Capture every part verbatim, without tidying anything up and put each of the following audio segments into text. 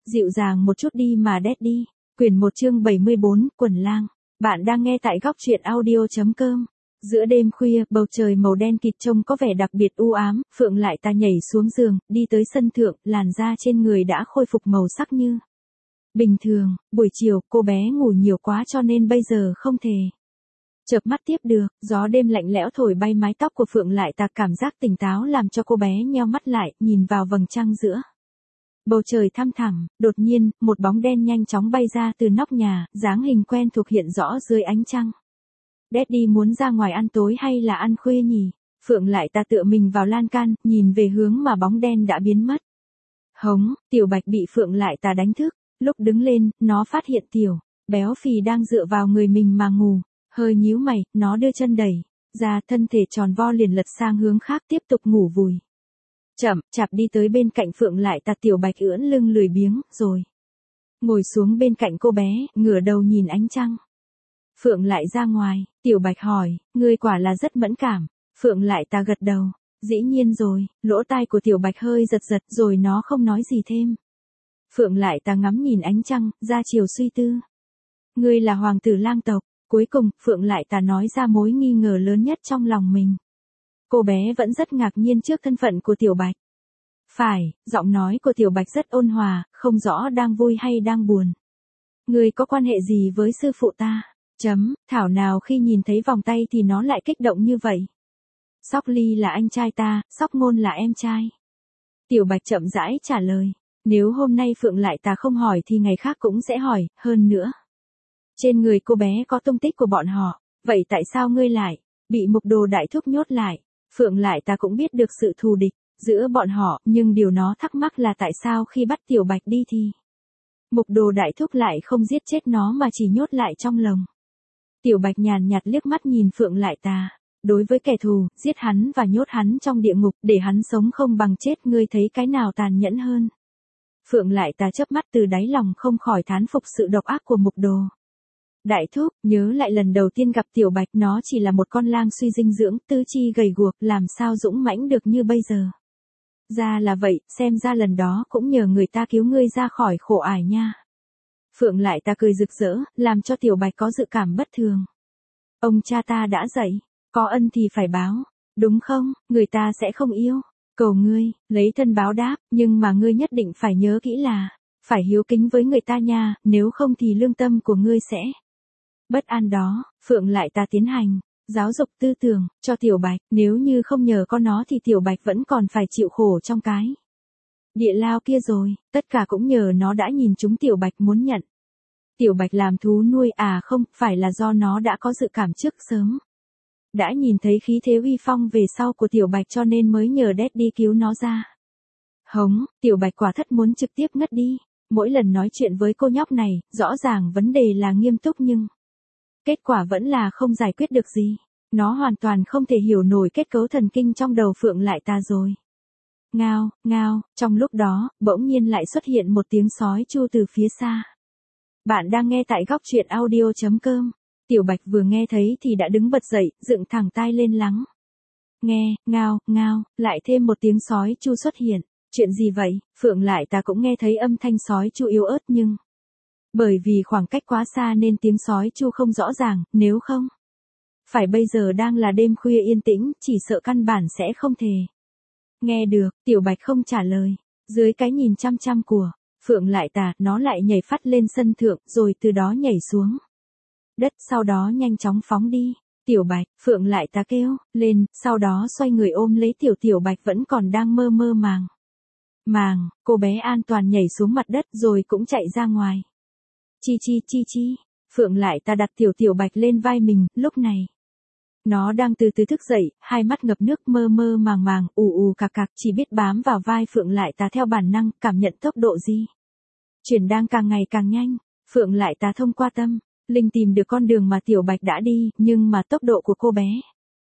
Dịu dàng một chút đi mà Daddy. Quyển một chương bảy mươi bốn, Quần lang. Bạn đang nghe tại góc truyện audio chấm com. Giữa đêm khuya, bầu trời màu đen kịt trông có vẻ đặc biệt u ám, Phượng lại ta nhảy xuống giường, đi tới sân thượng, làn da trên người đã khôi phục màu sắc như bình thường. Buổi chiều, cô bé ngủ nhiều quá cho nên bây giờ không thể chợp mắt tiếp được. Gió đêm lạnh lẽo thổi bay mái tóc của Phượng lại ta, cảm giác tỉnh táo làm cho cô bé nheo mắt lại, nhìn vào vầng trăng giữa bầu trời thăm thẳm. Đột nhiên, một bóng đen nhanh chóng bay ra từ nóc nhà, dáng hình quen thuộc hiện rõ dưới ánh trăng. Daddy muốn ra ngoài ăn tối hay là ăn khuya nhỉ? Phượng lại ta tựa mình vào lan can, nhìn về hướng mà bóng đen đã biến mất. Hống, Tiểu Bạch bị Phượng lại ta đánh thức. Lúc đứng lên, nó phát hiện Tiểu béo phì đang dựa vào người mình mà ngủ. Hơi nhíu mày, nó đưa chân đẩy ra, thân thể tròn vo liền lật sang hướng khác tiếp tục ngủ vùi. Chậm chạp đi tới bên cạnh Phượng lại ta. Tiểu Bạch ưỡn lưng lười biếng, rồi ngồi xuống bên cạnh cô bé, ngửa đầu nhìn ánh trăng. Phượng lại ra ngoài, Tiểu Bạch hỏi, ngươi quả là rất mẫn cảm. Phượng lại ta gật đầu, dĩ nhiên rồi. Lỗ tai của Tiểu Bạch hơi giật giật, rồi nó không nói gì thêm. Phượng lại ta ngắm nhìn ánh trăng, ra chiều suy tư. Ngươi là hoàng tử lang tộc. Cuối cùng, Phượng lại ta nói ra mối nghi ngờ lớn nhất trong lòng mình. Cô bé vẫn rất ngạc nhiên trước thân phận của Tiểu Bạch. Phải, giọng nói của Tiểu Bạch rất ôn hòa, không rõ đang vui hay đang buồn. Ngươi có quan hệ gì với sư phụ ta? Chấm, thảo nào khi nhìn thấy vòng tay thì nó lại kích động như vậy. Sóc Ly là anh trai ta, Sóc Ngôn là em trai. Tiểu Bạch chậm rãi trả lời. Nếu hôm nay Phượng lại ta không hỏi thì ngày khác cũng sẽ hỏi, hơn nữa. Trên người cô bé có tung tích của bọn họ, vậy tại sao ngươi lại bị Mục Đồ Đại Thúc nhốt lại? Phượng lại ta cũng biết được sự thù địch giữa bọn họ, nhưng điều nó thắc mắc là tại sao khi bắt Tiểu Bạch đi thì Mục Đồ Đại Thúc lại không giết chết nó mà chỉ nhốt lại trong lồng. Tiểu Bạch nhàn nhạt liếc mắt nhìn Phượng lại ta. Đối với kẻ thù, giết hắn và nhốt hắn trong địa ngục để hắn sống không bằng chết, ngươi thấy cái nào tàn nhẫn hơn? Phượng lại ta chớp mắt, từ đáy lòng không khỏi thán phục sự độc ác của Mục Đồ Đại Thúc. Nhớ lại lần đầu tiên gặp Tiểu Bạch, nó chỉ là một con lang suy dinh dưỡng, tứ chi gầy guộc, làm sao dũng mãnh được như bây giờ. Ra là vậy, xem ra lần đó cũng nhờ người ta cứu ngươi ra khỏi khổ ải nha. Phượng lại ta cười rực rỡ, làm cho Tiểu Bạch có dự cảm bất thường. Ông cha ta đã dạy, có ân thì phải báo, đúng không? Người ta sẽ không yêu cầu ngươi lấy thân báo đáp, nhưng mà ngươi nhất định phải nhớ kỹ là phải hiếu kính với người ta nha, nếu không thì lương tâm của ngươi sẽ bất an đó. Phượng lại ta tiến hành giáo dục tư tưởng cho Tiểu Bạch, nếu như không nhờ có nó thì Tiểu Bạch vẫn còn phải chịu khổ trong cái địa lao kia rồi. Tất cả cũng nhờ nó đã nhìn chúng Tiểu Bạch muốn nhận Tiểu Bạch làm thú nuôi. À không, phải là do nó đã có dự cảm trước sớm, đã nhìn thấy khí thế uy phong về sau của Tiểu Bạch cho nên mới nhờ Daddy cứu nó ra. Hống, Tiểu Bạch quả thất muốn trực tiếp ngất đi. Mỗi lần nói chuyện với cô nhóc này, rõ ràng vấn đề là nghiêm túc nhưng kết quả vẫn là không giải quyết được gì. Nó hoàn toàn không thể hiểu nổi kết cấu thần kinh trong đầu Phượng lại ta rồi. Ngao, ngao, trong lúc đó, bỗng nhiên lại xuất hiện một tiếng sói chu từ phía xa. Bạn đang nghe tại góc truyện audio chấm com. Tiểu Bạch vừa nghe thấy thì đã đứng bật dậy, dựng thẳng tai lên lắng nghe. Ngao, ngao, lại thêm một tiếng sói chu xuất hiện. Chuyện gì vậy? Phượng lại ta cũng nghe thấy âm thanh sói chu yếu ớt nhưng bởi vì khoảng cách quá xa nên tiếng sói chu không rõ ràng, nếu không phải bây giờ đang là đêm khuya yên tĩnh, chỉ sợ căn bản sẽ không thể nghe được. Tiểu Bạch không trả lời. Dưới cái nhìn chăm chăm của Phượng lại ta, nó lại nhảy phát lên sân thượng, rồi từ đó nhảy xuống đất, sau đó nhanh chóng phóng đi. Tiểu Bạch, Phượng lại ta kêu lên, sau đó xoay người ôm lấy Tiểu Tiểu Bạch vẫn còn đang mơ mơ màng màng. Cô bé an toàn nhảy xuống mặt đất rồi cũng chạy ra ngoài. Chi chi chi chi. Phượng lại ta đặt Tiểu Tiểu Bạch lên vai mình, lúc này nó đang từ từ thức dậy, hai mắt ngập nước, mơ mơ màng màng, ù ù cạc cạc, chỉ biết bám vào vai Phượng lại ta theo bản năng, cảm nhận tốc độ di chuyển đang càng ngày càng nhanh. Phượng lại ta thông qua tâm linh tìm được con đường mà Tiểu Bạch đã đi, nhưng mà tốc độ của cô bé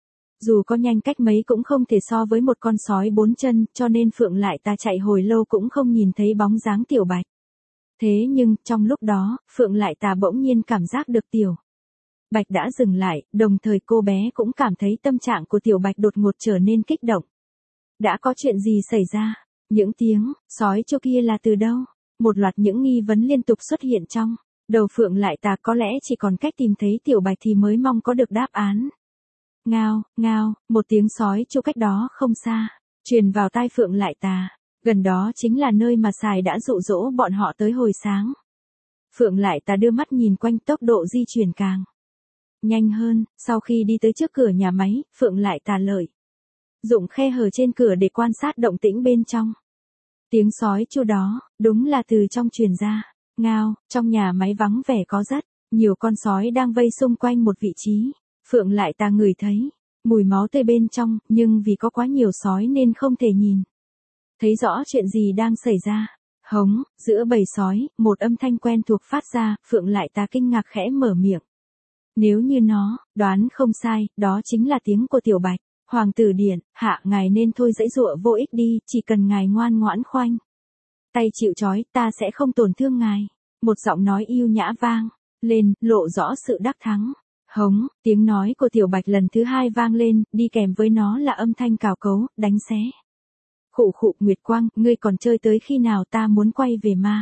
dù có nhanh cách mấy cũng không thể so với một con sói bốn chân, cho nên Phượng lại ta chạy hồi lâu cũng không nhìn thấy bóng dáng Tiểu Bạch. Thế nhưng, trong lúc đó, Phượng lại ta bỗng nhiên cảm giác được Tiểu Bạch đã dừng lại, đồng thời cô bé cũng cảm thấy tâm trạng của Tiểu Bạch đột ngột trở nên kích động. Đã có chuyện gì xảy ra? Những tiếng sói chu kia là từ đâu? Một loạt những nghi vấn liên tục xuất hiện trong đầu Phượng Lại Tà, có lẽ chỉ còn cách tìm thấy Tiểu Bạch thì mới mong có được đáp án. Ngao, ngao, một tiếng sói chu cách đó không xa, truyền vào tai Phượng Lại Tà. Gần đó chính là nơi mà Sài đã dụ dỗ bọn họ tới hồi sáng. Phượng Lại Tà đưa mắt nhìn quanh, tốc độ di chuyển càng nhanh hơn. Sau khi đi tới trước cửa nhà máy, Phượng Lại Tà lợi dụng khe hở trên cửa để quan sát động tĩnh bên trong. Tiếng sói chu đó, đúng là từ trong truyền ra. Ngao, trong nhà máy vắng vẻ có rất nhiều con sói đang vây xung quanh một vị trí. Phượng Lại Tà ngửi thấy mùi máu tươi bên trong, nhưng vì có quá nhiều sói nên không thể nhìn thấy rõ chuyện gì đang xảy ra. Hống, giữa bầy sói, một âm thanh quen thuộc phát ra. Phượng Lại Tà kinh ngạc khẽ mở miệng. Nếu như nó đoán không sai, đó chính là tiếng của Tiểu Bạch. Hoàng tử điện, hạ, ngài nên thôi giãy giụa vô ích đi, chỉ cần ngài ngoan ngoãn khoanh tay chịu trói, ta sẽ không tổn thương ngài. Một giọng nói yêu nhã vang lên, lộ rõ sự đắc thắng. Hống, tiếng nói của Tiểu Bạch lần thứ hai vang lên, đi kèm với nó là âm thanh cào cấu, đánh xé. Khụ khụ, Nguyệt Quang, ngươi còn chơi tới khi nào, ta muốn quay về ma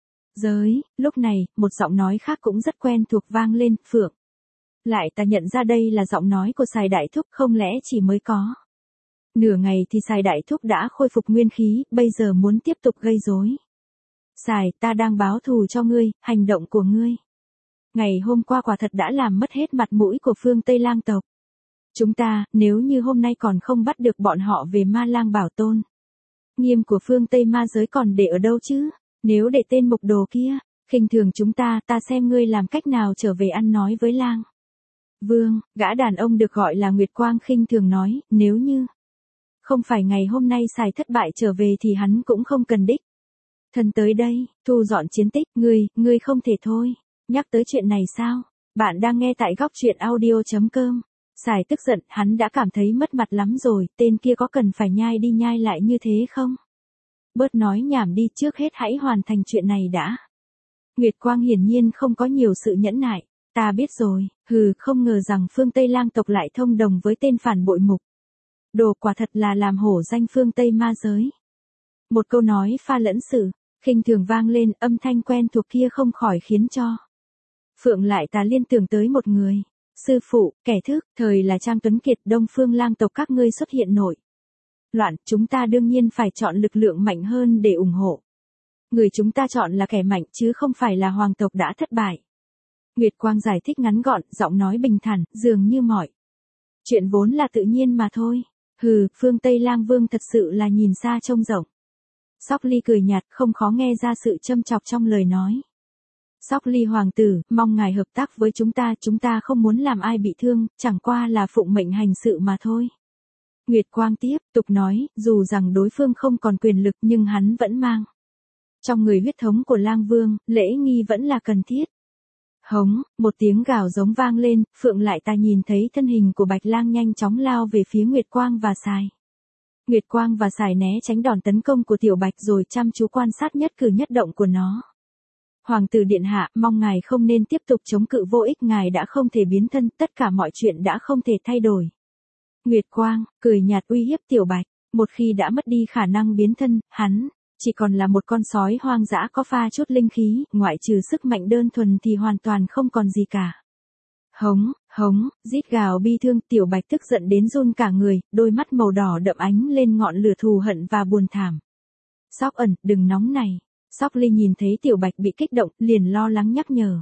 giới. Lúc này, một giọng nói khác cũng rất quen thuộc vang lên. Phượng Lại Tà nhận ra đây là giọng nói của Sài Đại Thúc, không lẽ chỉ mới có nửa ngày thì Sài Đại Thúc đã khôi phục nguyên khí, bây giờ muốn tiếp tục gây rối. Sài, ta đang báo thù cho ngươi, hành động của ngươi ngày hôm qua quả thật đã làm mất hết mặt mũi của Phương Tây Lang tộc. Chúng ta, nếu như hôm nay còn không bắt được bọn họ về Ma Lang bảo tồn nghiêm của Phương Tây ma giới còn để ở đâu chứ? Nếu để tên mục đồ kia khinh thường chúng ta, ta xem ngươi làm cách nào trở về ăn nói với Lang Vương. Gã đàn ông được gọi là Nguyệt Quang khinh thường nói, nếu như không phải ngày hôm nay Sài thất bại trở về thì hắn cũng không cần đích thân tới đây, thu dọn chiến tích. Ngươi, ngươi không thể thôi nhắc tới chuyện này sao? Bạn đang nghe tại góc truyện audio chấm com. Sài tức giận, hắn đã cảm thấy mất mặt lắm rồi, tên kia có cần phải nhai đi nhai lại như thế không? Bớt nói nhảm đi, trước hết hãy hoàn thành chuyện này đã. Nguyệt Quang hiển nhiên không có nhiều sự nhẫn nại. Ta biết rồi, hừ, không ngờ rằng Phương Tây Lang tộc lại thông đồng với tên phản bội mục đồ, quả thật là làm hổ danh Phương Tây ma giới. Một câu nói pha lẫn sự khinh thường vang lên, âm thanh quen thuộc kia không khỏi khiến cho Phượng Lại Tà liên tưởng tới một người. Sư phụ, kẻ thức, thời là Trang Tuấn Kiệt, Đông Phương Lang tộc các ngươi xuất hiện nổi loạn, chúng ta đương nhiên phải chọn lực lượng mạnh hơn để ủng hộ. Người chúng ta chọn là kẻ mạnh chứ không phải là hoàng tộc đã thất bại. Nguyệt Quang giải thích ngắn gọn, giọng nói bình thản, dường như mọi chuyện vốn là tự nhiên mà thôi. Hừ, Phương Tây Lang Vương thật sự là nhìn xa trông rộng. Sóc Ly cười nhạt, không khó nghe ra sự châm chọc trong lời nói. Sóc Ly hoàng tử, mong ngài hợp tác với chúng ta, chúng ta không muốn làm ai bị thương, chẳng qua là phụng mệnh hành sự mà thôi. Nguyệt Quang tiếp tục nói, dù rằng đối phương không còn quyền lực nhưng hắn vẫn mang trong người huyết thống của Lang Vương, lễ nghi vẫn là cần thiết. Hống, một tiếng gào giống vang lên, Phượng Lại Tà nhìn thấy thân hình của Bạch Lang nhanh chóng lao về phía Nguyệt Quang và Sài. Nguyệt Quang và Sài né tránh đòn tấn công của Tiểu Bạch rồi chăm chú quan sát nhất cử nhất động của nó. Hoàng tử điện hạ, mong ngài không nên tiếp tục chống cự vô ích, ngài đã không thể biến thân, tất cả mọi chuyện đã không thể thay đổi. Nguyệt Quang, cười nhạt uy hiếp Tiểu Bạch, một khi đã mất đi khả năng biến thân, hắn chỉ còn là một con sói hoang dã có pha chút linh khí, ngoại trừ sức mạnh đơn thuần thì hoàn toàn không còn gì cả. Hống, hống, rít gào bi thương, Tiểu Bạch tức giận đến run cả người, đôi mắt màu đỏ đậm ánh lên ngọn lửa thù hận và buồn thảm. Sóc Ẩn, đừng nóng này. Sóc Ly nhìn thấy Tiểu Bạch bị kích động, liền lo lắng nhắc nhở.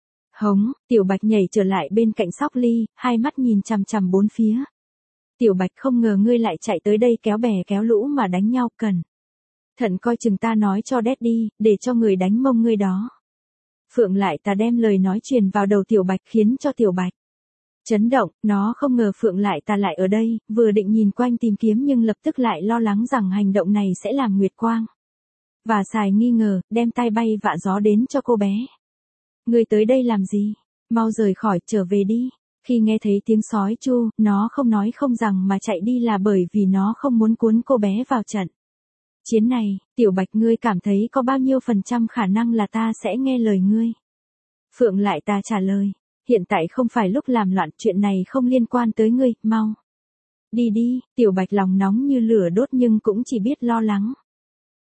Hống, Tiểu Bạch nhảy trở lại bên cạnh Sóc Ly, hai mắt nhìn chằm chằm bốn phía. Tiểu Bạch, không ngờ ngươi lại chạy tới đây kéo bè kéo lũ mà đánh nhau, cần thận coi chừng, ta nói cho Daddy, để cho người đánh mông ngươi đó. Phượng Lại Tà đem lời nói truyền vào đầu Tiểu Bạch khiến cho Tiểu Bạch chấn động, nó không ngờ Phượng Lại Tà lại ở đây, vừa định nhìn quanh tìm kiếm nhưng lập tức lại lo lắng rằng hành động này sẽ làm Nguyệt Quang và Sài nghi ngờ, đem tai bay vạ gió đến cho cô bé. Ngươi tới đây làm gì? Mau rời khỏi, trở về đi. Khi nghe thấy tiếng sói chu, nó không nói không rằng mà chạy đi là bởi vì nó không muốn cuốn cô bé vào trận chiến này. Tiểu Bạch, ngươi cảm thấy có bao nhiêu phần trăm khả năng là ta sẽ nghe lời ngươi? Phượng Lại Tà trả lời, hiện tại không phải lúc làm loạn, chuyện này không liên quan tới ngươi, mau đi đi. Tiểu Bạch lòng nóng như lửa đốt nhưng cũng chỉ biết lo lắng.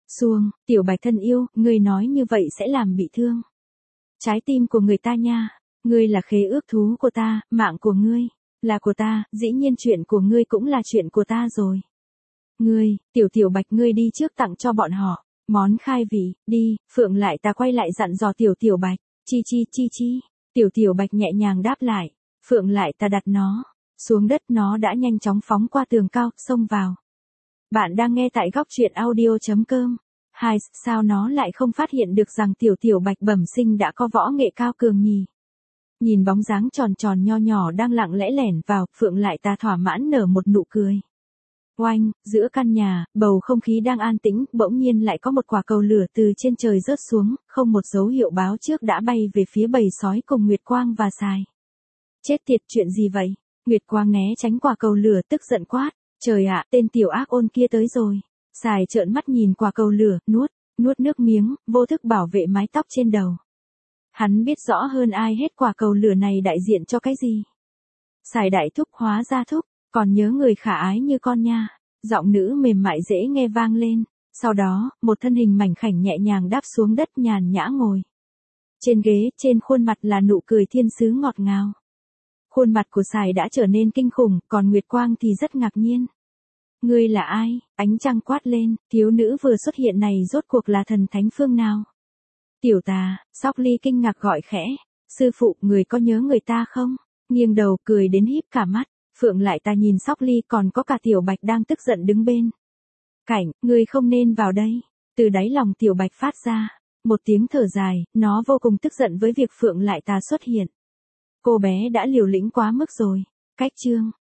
Xuông, Tiểu Bạch thân yêu, ngươi nói như vậy sẽ làm bị thương trái tim của người ta nha. Ngươi là khế ước thú của ta, mạng của ngươi là của ta, dĩ nhiên chuyện của ngươi cũng là chuyện của ta rồi. Ngươi, Tiểu Tiểu Bạch ngươi đi trước tặng cho bọn họ món khai vị, đi. Phượng lại ta quay lại dặn dò Tiểu Tiểu Bạch. Chi chi chi chi. Tiểu Tiểu Bạch nhẹ nhàng đáp lại. Phượng lại ta đặt nó xuống đất, nó đã nhanh chóng phóng qua tường cao, xông vào. Bạn đang nghe tại góc truyện audio.com. Hai, sao nó lại không phát hiện được rằng Tiểu Tiểu Bạch bẩm sinh đã có võ nghệ cao cường nhỉ? Nhìn bóng dáng tròn tròn nho nhỏ đang lặng lẽ lẻn vào, Phượng lại ta thỏa mãn nở một nụ cười. Oanh, giữa căn nhà, bầu không khí đang an tĩnh, bỗng nhiên lại có một quả cầu lửa từ trên trời rớt xuống, không một dấu hiệu báo trước đã bay về phía bầy sói cùng Nguyệt Quang và Sài. Chết tiệt, chuyện gì vậy? Nguyệt Quang né tránh quả cầu lửa, tức giận quát. Trời ạ, tên tiểu ác ôn kia tới rồi. Sài trợn mắt nhìn quả cầu lửa, nuốt, nuốt nước miếng, vô thức bảo vệ mái tóc trên đầu. Hắn biết rõ hơn ai hết quả cầu lửa này đại diện cho cái gì. Sài đại thúc hóa ra thúc, còn nhớ người khả ái như con nha. Giọng nữ mềm mại dễ nghe vang lên. Sau đó, một thân hình mảnh khảnh nhẹ nhàng đáp xuống đất, nhàn nhã ngồi trên ghế, trên khuôn mặt là nụ cười thiên sứ ngọt ngào. Khuôn mặt của Sài đã trở nên kinh khủng, còn Nguyệt Quang thì rất ngạc nhiên. Ngươi là ai? Ánh trăng quát lên, thiếu nữ vừa xuất hiện này rốt cuộc là thần thánh phương nào? Tiểu tà, Sóc Ly kinh ngạc gọi khẽ. Sư phụ, người có nhớ người ta không? Nghiêng đầu cười đến híp cả mắt. Phượng lại ta nhìn Sóc Ly, còn có cả Tiểu Bạch đang tức giận đứng bên cạnh. Ngươi không nên vào đây. Từ đáy lòng Tiểu Bạch phát ra một tiếng thở dài, nó vô cùng tức giận với việc Phượng lại ta xuất hiện. Cô bé đã liều lĩnh quá mức rồi. Cách chương